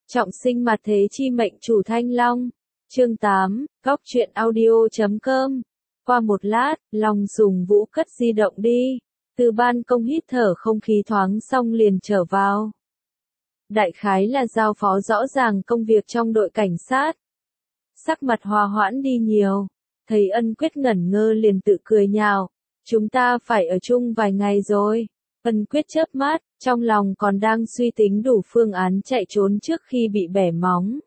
Trọng sinh mặt thế chi mệnh chủ Thanh Long. Chương 8, Góc truyện audio.com. Qua một lát, Long dùng Vũ cất di động đi. Từ ban công hít thở không khí thoáng xong liền trở vào. Đại khái là giao phó rõ ràng công việc trong đội cảnh sát. Sắc mặt hòa hoãn đi nhiều. Thấy Ân Quyết ngẩn ngơ liền tự cười nhạo. Chúng ta phải ở chung vài ngày rồi. Ân Quyết chớp mắt, trong lòng còn đang suy tính đủ phương án chạy trốn trước khi bị bẻ móng.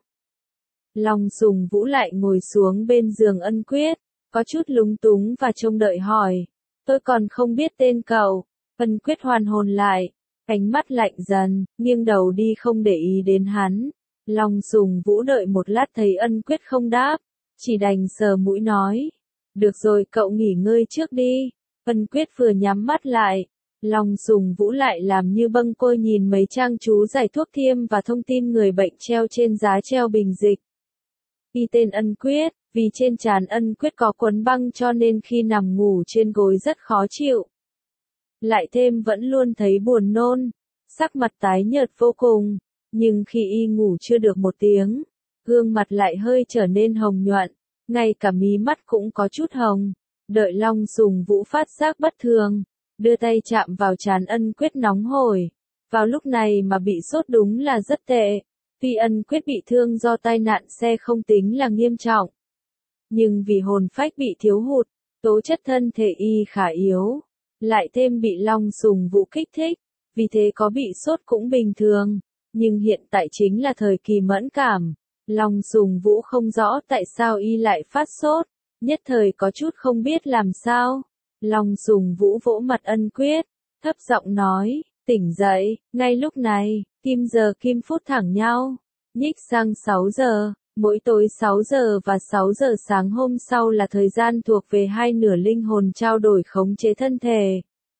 Long dùng Vũ lại ngồi xuống bên giường Ân Quyết, có chút lúng túng và trông đợi hỏi. Tôi còn không biết tên cậu. Ân Quyết hoàn hồn lại, ánh mắt lạnh dần, nghiêng đầu đi không để ý đến hắn. Long dùng Vũ đợi một lát thấy Ân Quyết không đáp, chỉ đành sờ mũi nói. Được rồi, cậu nghỉ ngơi trước đi. Ân Quyết vừa nhắm mắt lại. Long dùng Vũ lại làm như bâng quơ nhìn mấy trang chú giải thuốc tiêm và thông tin người bệnh treo trên giá treo bình dịch. Ghi tên Ân Quyết, vì trên trán Ân Quyết có quấn băng cho nên khi nằm ngủ trên gối rất khó chịu. Lại thêm vẫn luôn thấy buồn nôn, sắc mặt tái nhợt vô cùng, nhưng khi y ngủ chưa được một tiếng, gương mặt lại hơi trở nên hồng nhuận, ngay cả mí mắt cũng có chút hồng. Đợi Long dùng Vũ phát giác bất thường, đưa tay chạm vào trán Ân Quyết nóng hổi. Vào lúc này mà bị sốt đúng là rất tệ. Tuy Ân Quyết bị thương do tai nạn xe không tính là nghiêm trọng, nhưng vì hồn phách bị thiếu hụt, tố chất thân thể y khá yếu, lại thêm bị Long dùng Vũ kích thích, vì thế có bị sốt cũng bình thường. Nhưng hiện tại chính là thời kỳ mẫn cảm, Long dùng Vũ không rõ tại sao y lại phát sốt, nhất thời có chút không biết làm sao. Long dùng Vũ vỗ mặt Ân Quyết, thấp giọng nói, tỉnh dậy. Ngay lúc này, kim giờ kim phút thẳng nhau, nhích sang 6 giờ, mỗi tối 6 giờ và 6 giờ sáng hôm sau là thời gian thuộc về hai nửa linh hồn trao đổi khống chế thân thể.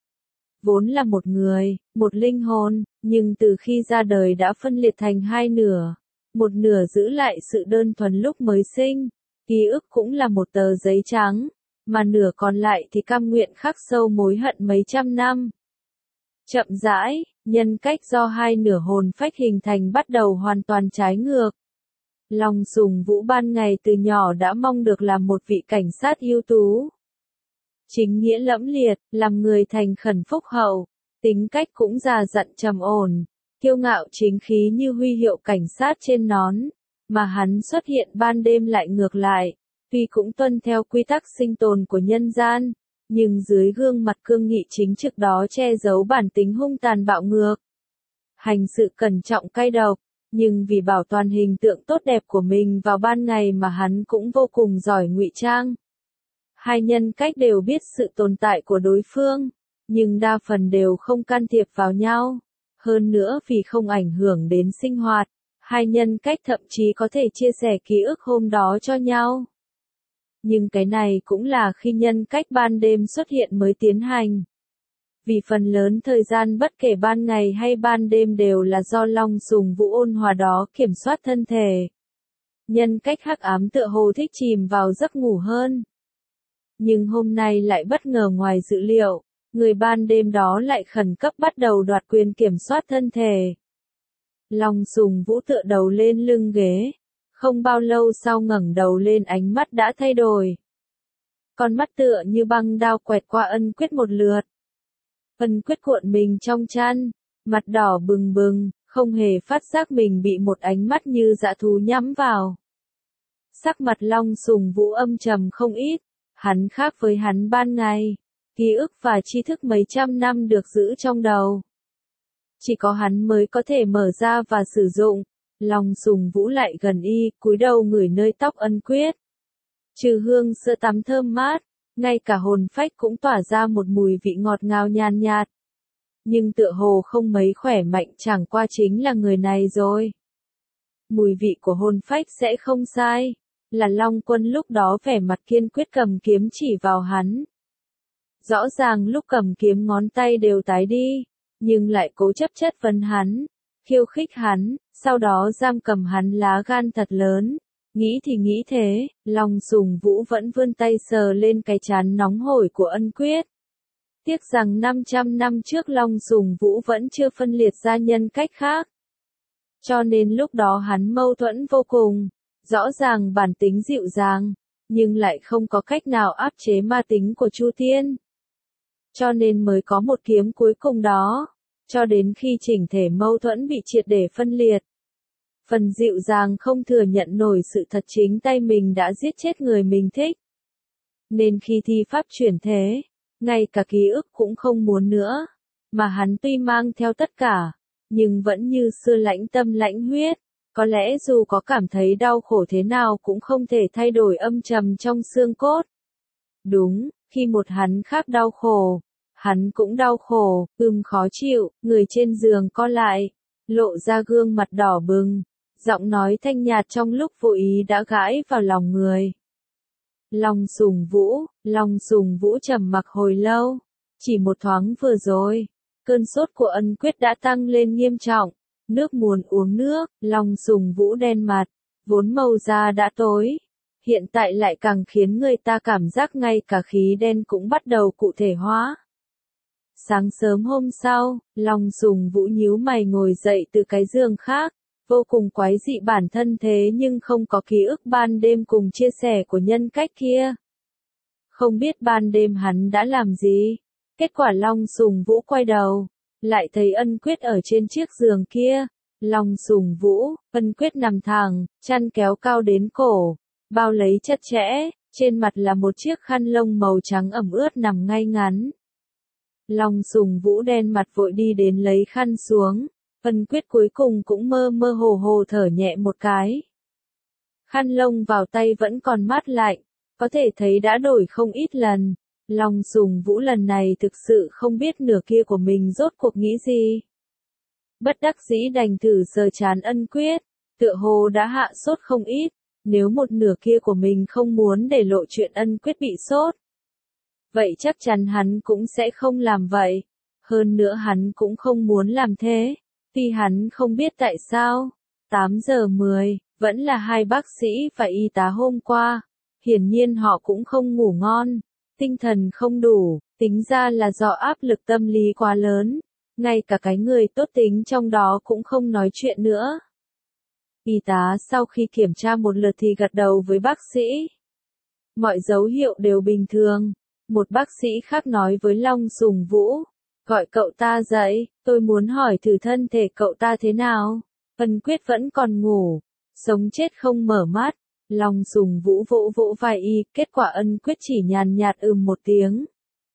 Vốn là một người, một linh hồn, nhưng từ khi ra đời đã phân liệt thành hai nửa. Một nửa giữ lại sự đơn thuần lúc mới sinh, ký ức cũng là một tờ giấy trắng, mà nửa còn lại thì cam nguyện khắc sâu mối hận mấy trăm năm. Chậm rãi, nhân cách do hai nửa hồn phách hình thành bắt đầu hoàn toàn trái ngược. Long dùng Vũ ban ngày từ nhỏ đã mong được làm một vị cảnh sát ưu tú. Chính nghĩa lẫm liệt, làm người thành khẩn phúc hậu, tính cách cũng già dặn trầm ổn, kiêu ngạo chính khí như huy hiệu cảnh sát trên nón, mà hắn xuất hiện ban đêm lại ngược lại, tuy cũng tuân theo quy tắc sinh tồn của nhân gian, nhưng dưới gương mặt cương nghị chính trực đó che giấu bản tính hung tàn bạo ngược. Hành sự cẩn trọng cay độc, nhưng vì bảo toàn hình tượng tốt đẹp của mình vào ban ngày mà hắn cũng vô cùng giỏi ngụy trang. Hai nhân cách đều biết sự tồn tại của đối phương, nhưng đa phần đều không can thiệp vào nhau. Hơn nữa vì không ảnh hưởng đến sinh hoạt, hai nhân cách thậm chí có thể chia sẻ ký ức hôm đó cho nhau. Nhưng cái này cũng là khi nhân cách ban đêm xuất hiện mới tiến hành. Vì phần lớn thời gian bất kể ban ngày hay ban đêm đều là do Long dùng Vũ ôn hòa đó kiểm soát thân thể. Nhân cách hắc ám tựa hồ thích chìm vào giấc ngủ hơn. Nhưng hôm nay lại bất ngờ ngoài dự liệu, người ban đêm đó lại khẩn cấp bắt đầu đoạt quyền kiểm soát thân thể. Long dùng Vũ tựa đầu lên lưng ghế, không bao lâu sau ngẩng đầu lên ánh mắt đã thay đổi. Con mắt tựa như băng đao quẹt qua Ân Quyết một lượt. Ân Quyết cuộn mình trong chăn, mặt đỏ bừng bừng, không hề phát giác mình bị một ánh mắt như dã thú nhắm vào. Sắc mặt Long dùng Vũ âm trầm không ít, hắn khác với hắn ban ngày, ký ức và tri thức mấy trăm năm được giữ trong đầu. Chỉ có hắn mới có thể mở ra và sử dụng. Long dùng Vũ lại gần y, cúi đầu ngửi nơi tóc Ân Quyết. Trừ hương sữa tắm thơm mát, ngay cả hồn phách cũng tỏa ra một mùi vị ngọt ngào nhàn nhạt. Nhưng tựa hồ không mấy khỏe mạnh, chẳng qua chính là người này rồi. Mùi vị của hồn phách sẽ không sai, là Long Quân lúc đó vẻ mặt kiên quyết cầm kiếm chỉ vào hắn. Rõ ràng lúc cầm kiếm ngón tay đều tái đi, nhưng lại cố chấp chất vấn hắn, khiêu khích hắn, sau đó giam cầm hắn lá gan thật lớn. Nghĩ thì nghĩ thế, Long dùng Vũ vẫn vươn tay sờ lên cái trán nóng hổi của Ân Quyết. Tiếc rằng 500 năm trước Long dùng Vũ vẫn chưa phân liệt ra nhân cách khác. Cho nên lúc đó hắn mâu thuẫn vô cùng, rõ ràng bản tính dịu dàng, nhưng lại không có cách nào áp chế ma tính của Chu Thiên. Cho nên mới có một kiếm cuối cùng đó, cho đến khi chỉnh thể mâu thuẫn bị triệt để phân liệt. Phần dịu dàng không thừa nhận nổi sự thật chính tay mình đã giết chết người mình thích. Nên khi thi pháp chuyển thế, ngay cả ký ức cũng không muốn nữa, mà hắn tuy mang theo tất cả, nhưng vẫn như xưa lãnh tâm lãnh huyết, có lẽ dù có cảm thấy đau khổ thế nào cũng không thể thay đổi âm trầm trong xương cốt. Đúng, khi một hắn khác đau khổ, hắn cũng đau khổ, khó chịu, người trên giường co lại, lộ ra gương mặt đỏ bừng, giọng nói thanh nhạt trong lúc vô ý đã gãi vào lòng người. Long Sùng Vũ trầm mặc hồi lâu, chỉ một thoáng vừa rồi, cơn sốt của Ân Quyết đã tăng lên nghiêm trọng, nước muốn uống nước, Long Sùng Vũ đen mặt, vốn màu da đã tối, hiện tại lại càng khiến người ta cảm giác ngay cả khí đen cũng bắt đầu cụ thể hóa. Sáng sớm hôm sau, Long Sùng Vũ nhíu mày ngồi dậy từ cái giường khác, vô cùng quái dị bản thân thế nhưng không có ký ức ban đêm cùng chia sẻ của nhân cách kia. Không biết ban đêm hắn đã làm gì, kết quả Long Sùng Vũ quay đầu, lại thấy Ân Quyết ở trên chiếc giường kia. Long Sùng Vũ, Ân Quyết nằm thẳng, chăn kéo cao đến cổ, bao lấy chặt chẽ, trên mặt là một chiếc khăn lông màu trắng ẩm ướt nằm ngay ngắn. Long Sùng Vũ đen mặt vội đi đến lấy khăn xuống, Ân Quyết cuối cùng cũng mơ mơ hồ hồ thở nhẹ một cái. Khăn lông vào tay vẫn còn mát lạnh, có thể thấy đã đổi không ít lần. Long Sùng Vũ lần này thực sự không biết nửa kia của mình rốt cuộc nghĩ gì. Bất đắc dĩ đành thử sờ trán Ân Quyết, tựa hồ đã hạ sốt không ít, nếu một nửa kia của mình không muốn để lộ chuyện Ân Quyết bị sốt. Vậy chắc chắn hắn cũng sẽ không làm vậy, hơn nữa hắn cũng không muốn làm thế, tuy hắn không biết tại sao. 8 giờ 10, vẫn là hai bác sĩ và y tá hôm qua, hiển nhiên họ cũng không ngủ ngon, tinh thần không đủ, tính ra là do áp lực tâm lý quá lớn, ngay cả cái người tốt tính trong đó cũng không nói chuyện nữa. Y tá sau khi kiểm tra một lượt thì gật đầu với bác sĩ. Mọi dấu hiệu đều bình thường. Một bác sĩ khác nói với Long Sùng Vũ, gọi cậu ta dậy, tôi muốn hỏi thử thân thể cậu ta thế nào. Ân Quyết vẫn còn ngủ, sống chết không mở mắt. Long Sùng Vũ vỗ vỗ vai y, kết quả Ân Quyết chỉ nhàn nhạt một tiếng.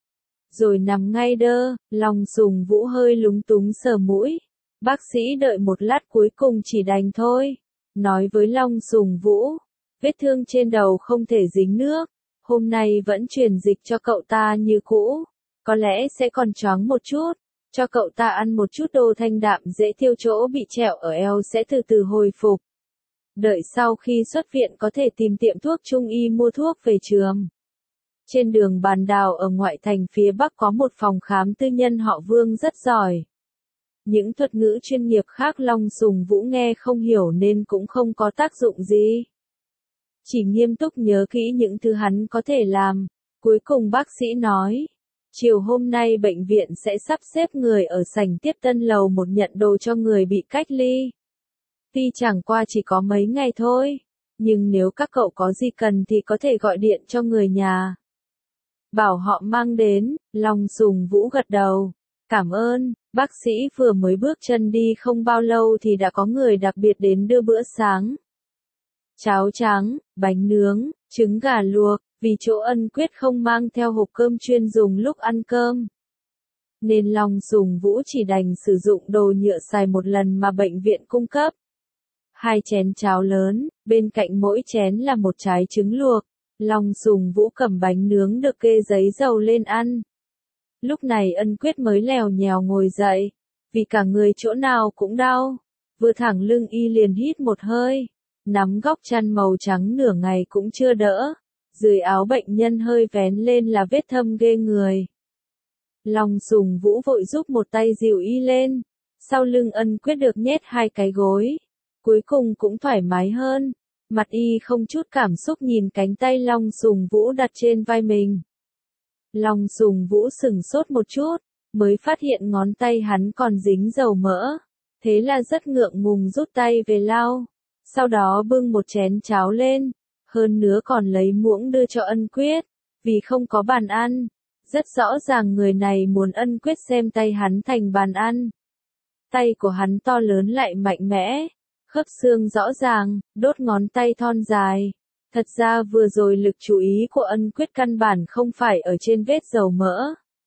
Rồi nằm ngay đơ, Long Sùng Vũ hơi lúng túng sờ mũi. Bác sĩ đợi một lát cuối cùng chỉ đành thôi. Nói với Long Sùng Vũ, vết thương trên đầu không thể dính nước. Hôm nay vẫn truyền dịch cho cậu ta như cũ. Có lẽ sẽ còn choáng một chút. Cho cậu ta ăn một chút đồ thanh đạm dễ tiêu, chỗ bị trẹo ở eo sẽ từ từ hồi phục. Đợi sau khi xuất viện có thể tìm tiệm thuốc trung y mua thuốc về trường. Trên đường Bàn Đào ở ngoại thành phía Bắc có một phòng khám tư nhân họ Vương rất giỏi. Những thuật ngữ chuyên nghiệp khác Long Sùng Vũ nghe không hiểu nên cũng không có tác dụng gì. Chỉ nghiêm túc nhớ kỹ những thứ hắn có thể làm. Cuối cùng bác sĩ nói, chiều hôm nay bệnh viện sẽ sắp xếp người ở sảnh tiếp tân lầu 1 nhận đồ cho người bị cách ly. Tuy chẳng qua chỉ có mấy ngày thôi, nhưng nếu các cậu có gì cần thì có thể gọi điện cho người nhà. Bảo họ mang đến. Long Sùng Vũ gật đầu. Cảm ơn. Bác sĩ vừa mới bước chân đi không bao lâu thì đã có người đặc biệt đến đưa bữa sáng. Cháo trắng, bánh nướng, trứng gà luộc, vì chỗ Ân Quyết không mang theo hộp cơm chuyên dùng lúc ăn cơm. Nên Long Sùng Vũ chỉ đành sử dụng đồ nhựa xài một lần mà bệnh viện cung cấp. 2 chén cháo lớn, bên cạnh mỗi chén là một trái trứng luộc. Long Sùng Vũ cầm bánh nướng được kê giấy dầu lên ăn. Lúc này Ân Quyết mới lèo nhèo ngồi dậy, vì cả người chỗ nào cũng đau. Vừa thẳng lưng y liền hít một hơi, nắm góc chăn màu trắng nửa ngày cũng chưa đỡ. Dưới áo bệnh nhân hơi vén lên là vết thâm ghê người. Long Sùng Vũ vội giúp một tay dìu y lên. Sau lưng Ân Quyết được nhét 2 cái gối. Cuối cùng cũng thoải mái hơn. Mặt y không chút cảm xúc nhìn cánh tay Long Sùng Vũ đặt trên vai mình. Long Sùng Vũ sửng sốt một chút, mới phát hiện ngón tay hắn còn dính dầu mỡ. Thế là rất ngượng ngùng rút tay về lau. Sau đó bưng một chén cháo lên. Hơn nữa còn lấy muỗng đưa cho Ân Quyết. Vì không có bàn ăn. Rất rõ ràng người này muốn Ân Quyết xem tay hắn thành bàn ăn. Tay của hắn to lớn lại mạnh mẽ. Khớp xương rõ ràng, đốt ngón tay thon dài. Thật ra vừa rồi lực chú ý của Ân Quyết căn bản không phải ở trên vết dầu mỡ.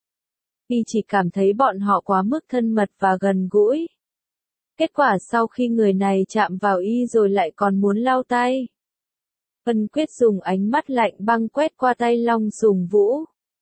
Y chỉ cảm thấy bọn họ quá mức thân mật và gần gũi. Kết quả sau khi người này chạm vào y rồi lại còn muốn lau tay. Ân Quyết dùng ánh mắt lạnh băng quét qua tay Long Sùng Vũ.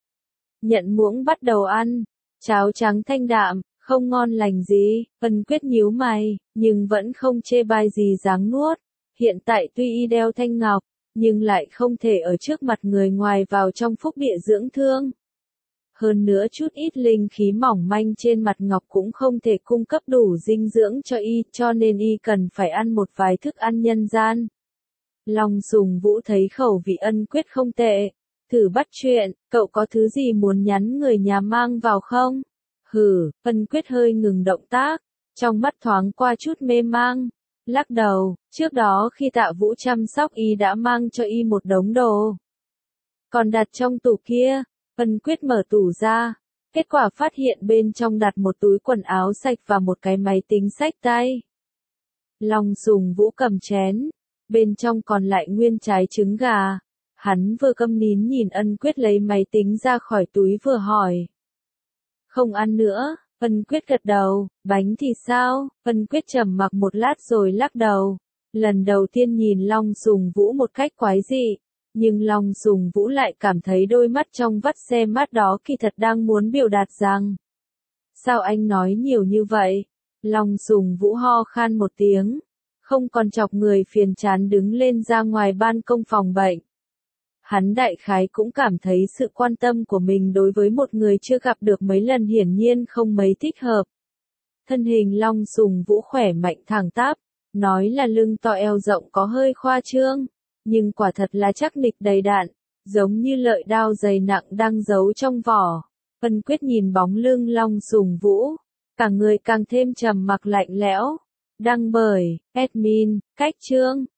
Nhận muỗng bắt đầu ăn. Cháo trắng thanh đạm, không ngon lành gì. Ân Quyết nhíu mày, nhưng vẫn không chê bai gì dáng nuốt. Hiện tại tuy y đeo thanh ngọc, nhưng lại không thể ở trước mặt người ngoài vào trong phúc địa dưỡng thương. Hơn nữa chút ít linh khí mỏng manh trên mặt ngọc cũng không thể cung cấp đủ dinh dưỡng cho y, cho nên y cần phải ăn một vài thức ăn nhân gian. Long Sùng Vũ thấy khẩu vị Ân Quyết không tệ. Thử bắt chuyện, cậu có thứ gì muốn nhắn người nhà mang vào không? Hử, Ân Quyết hơi ngừng động tác, trong mắt thoáng qua chút mê mang. Lắc đầu, trước đó khi Tạ Vũ chăm sóc y đã mang cho y một đống đồ. Còn đặt trong tủ kia. Ân Quyết mở tủ ra, kết quả phát hiện bên trong đặt một túi quần áo sạch và một cái máy tính xách tay. Long Sùng Vũ cầm chén, bên trong còn lại nguyên trái trứng gà. Hắn vừa câm nín nhìn Ân Quyết lấy máy tính ra khỏi túi vừa hỏi. Không ăn nữa, Ân Quyết gật đầu, bánh thì sao? Ân Quyết trầm mặc một lát rồi lắc đầu. Lần đầu tiên nhìn Long Sùng Vũ một cách quái dị. Nhưng Long Sùng Vũ lại cảm thấy đôi mắt trong vắt xe mát đó kỳ thật đang muốn biểu đạt rằng. Sao anh nói nhiều như vậy? Long Sùng Vũ ho khan một tiếng. Không còn chọc người phiền chán đứng lên ra ngoài ban công phòng bệnh. Hắn đại khái cũng cảm thấy sự quan tâm của mình đối với một người chưa gặp được mấy lần hiển nhiên không mấy thích hợp. Thân hình Long Sùng Vũ khỏe mạnh thẳng tắp. Nói là lưng to eo rộng có hơi khoa trương. Nhưng quả thật là chắc nịch đầy đặn, giống như lợi đao dày nặng đang giấu trong vỏ. Ân Quyết nhìn bóng lưng Long Sùng Vũ, cả người càng thêm trầm mặc lạnh lẽo. Đăng bởi admin, Cách Chương.